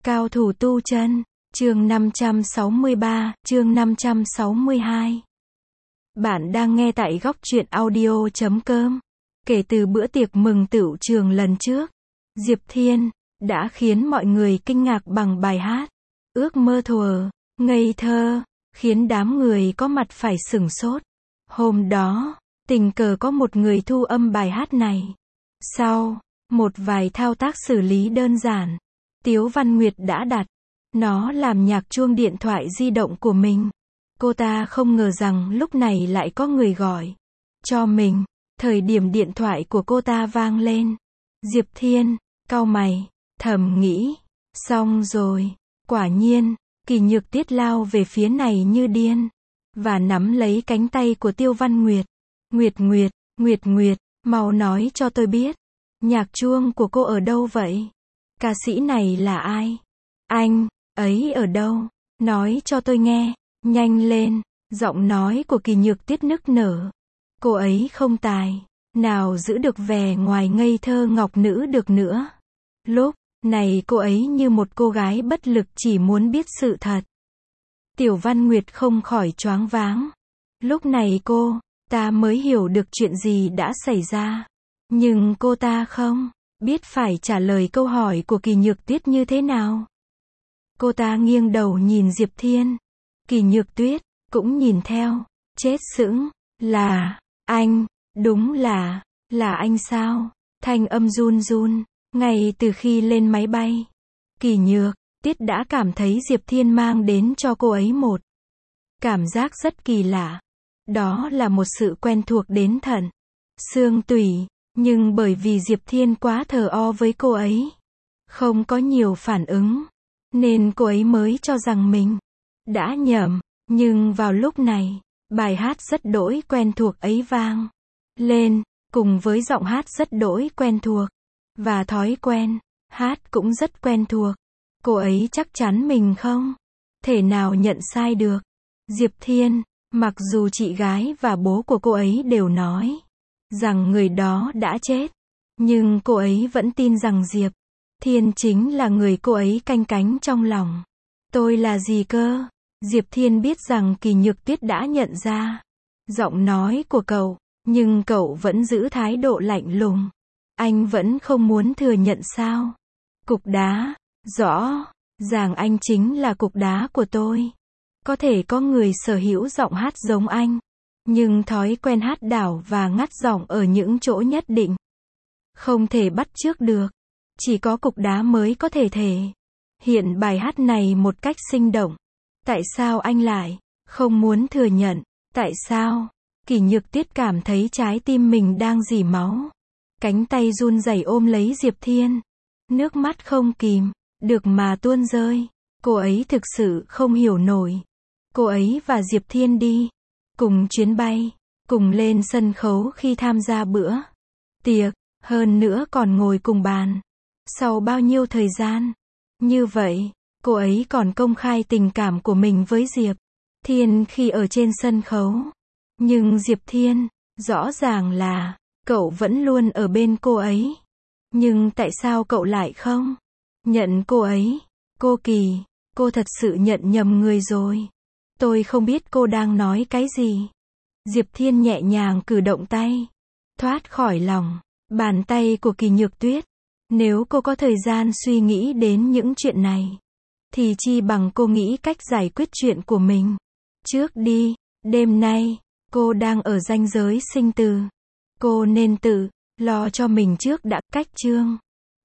Cao thủ tu chân, chương 563, chương 562. Bạn đang nghe tại góc truyện audio.com. Kể từ bữa tiệc mừng tửu trường lần trước, Diệp Thiên đã khiến mọi người kinh ngạc bằng bài hát Ước mơ thuở ngây thơ, khiến đám người có mặt phải sửng sốt. Hôm đó, tình cờ có một người thu âm bài hát này. Sau một vài thao tác xử lý đơn giản, Tiếu Văn Nguyệt đã đặt nó làm nhạc chuông điện thoại di động của mình. Cô ta không ngờ rằng lúc này lại có người gọi cho mình. Thời điểm điện thoại của cô ta vang lên, Diệp Thiên cau mày, thầm nghĩ, xong rồi. Quả nhiên, Kỳ Nhược Tiết lao về phía này như điên, và nắm lấy cánh tay của Tiêu Văn Nguyệt. Nguyệt, mau nói cho tôi biết, nhạc chuông của cô ở đâu vậy? Ca sĩ này là ai? Anh ấy ở đâu? Nói cho tôi nghe, nhanh lên. Giọng nói của Kỳ Nhược Tiết nức nở. Cô ấy không tài nào giữ được vẻ ngoài ngây thơ ngọc nữ được nữa. Lúc này cô ấy như một cô gái bất lực chỉ muốn biết sự thật. Tiểu Văn Nguyệt không khỏi choáng váng. Lúc này cô ta mới hiểu được chuyện gì đã xảy ra. Nhưng cô ta không biết phải trả lời câu hỏi của Kỳ Nhược Tuyết như thế nào. Cô ta nghiêng đầu nhìn Diệp Thiên. Kỳ Nhược Tuyết cũng nhìn theo, chết sững. Là anh, đúng là anh sao? Thanh âm run run. Ngay từ khi lên máy bay, Kỳ Nhược Tiết đã cảm thấy Diệp Thiên mang đến cho cô ấy một cảm giác rất kỳ lạ. Đó là một sự quen thuộc đến tận xương tủy. Nhưng bởi vì Diệp Thiên quá thờ ơ với cô ấy, không có nhiều phản ứng, nên cô ấy mới cho rằng mình đã nhầm. Nhưng vào lúc này, bài hát rất đỗi quen thuộc ấy vang lên, cùng với giọng hát rất đỗi quen thuộc, và thói quen hát cũng rất quen thuộc. Cô ấy chắc chắn mình không thể nào nhận sai được. Diệp Thiên, mặc dù chị gái và bố của cô ấy đều nói rằng người đó đã chết, nhưng cô ấy vẫn tin rằng Diệp Thiên chính là người cô ấy canh cánh trong lòng. Tôi là gì cơ? Diệp Thiên biết rằng Kỳ Nhược Tuyết đã nhận ra giọng nói của cậu, nhưng cậu vẫn giữ thái độ lạnh lùng. Anh vẫn không muốn thừa nhận sao? Cục đá, rõ ràng anh chính là cục đá của tôi. Có thể có người sở hữu giọng hát giống anh, nhưng thói quen hát đảo và ngắt giọng ở những chỗ nhất định không thể bắt chước được. Chỉ có cục đá mới có thể thể hiện bài hát này một cách sinh động. Tại sao anh lại không muốn thừa nhận? Tại sao? Kỳ Nhược Tiết cảm thấy trái tim mình đang rỉ máu. Cánh tay run rẩy ôm lấy Diệp Thiên. Nước mắt không kìm được mà tuôn rơi. Cô ấy thực sự không hiểu nổi. Cô ấy và Diệp Thiên đi cùng chuyến bay, cùng lên sân khấu khi tham gia bữa tiệc, hơn nữa còn ngồi cùng bàn. Sau bao nhiêu thời gian như vậy, cô ấy còn công khai tình cảm của mình với Diệp Thiên khi ở trên sân khấu. Nhưng Diệp Thiên, rõ ràng là cậu vẫn luôn ở bên cô ấy. Nhưng tại sao cậu lại không nhận cô ấy? Cô Kỳ, cô thật sự nhận nhầm người rồi. Tôi không biết cô đang nói cái gì. Diệp Thiên nhẹ nhàng cử động tay, thoát khỏi lòng bàn tay của Kỳ Nhược Tuyết. Nếu cô có thời gian suy nghĩ đến những chuyện này, thì chi bằng cô nghĩ cách giải quyết chuyện của mình trước đi. Đêm nay, cô đang ở ranh giới sinh tử. Cô nên tự lo cho mình trước đã. Cách chương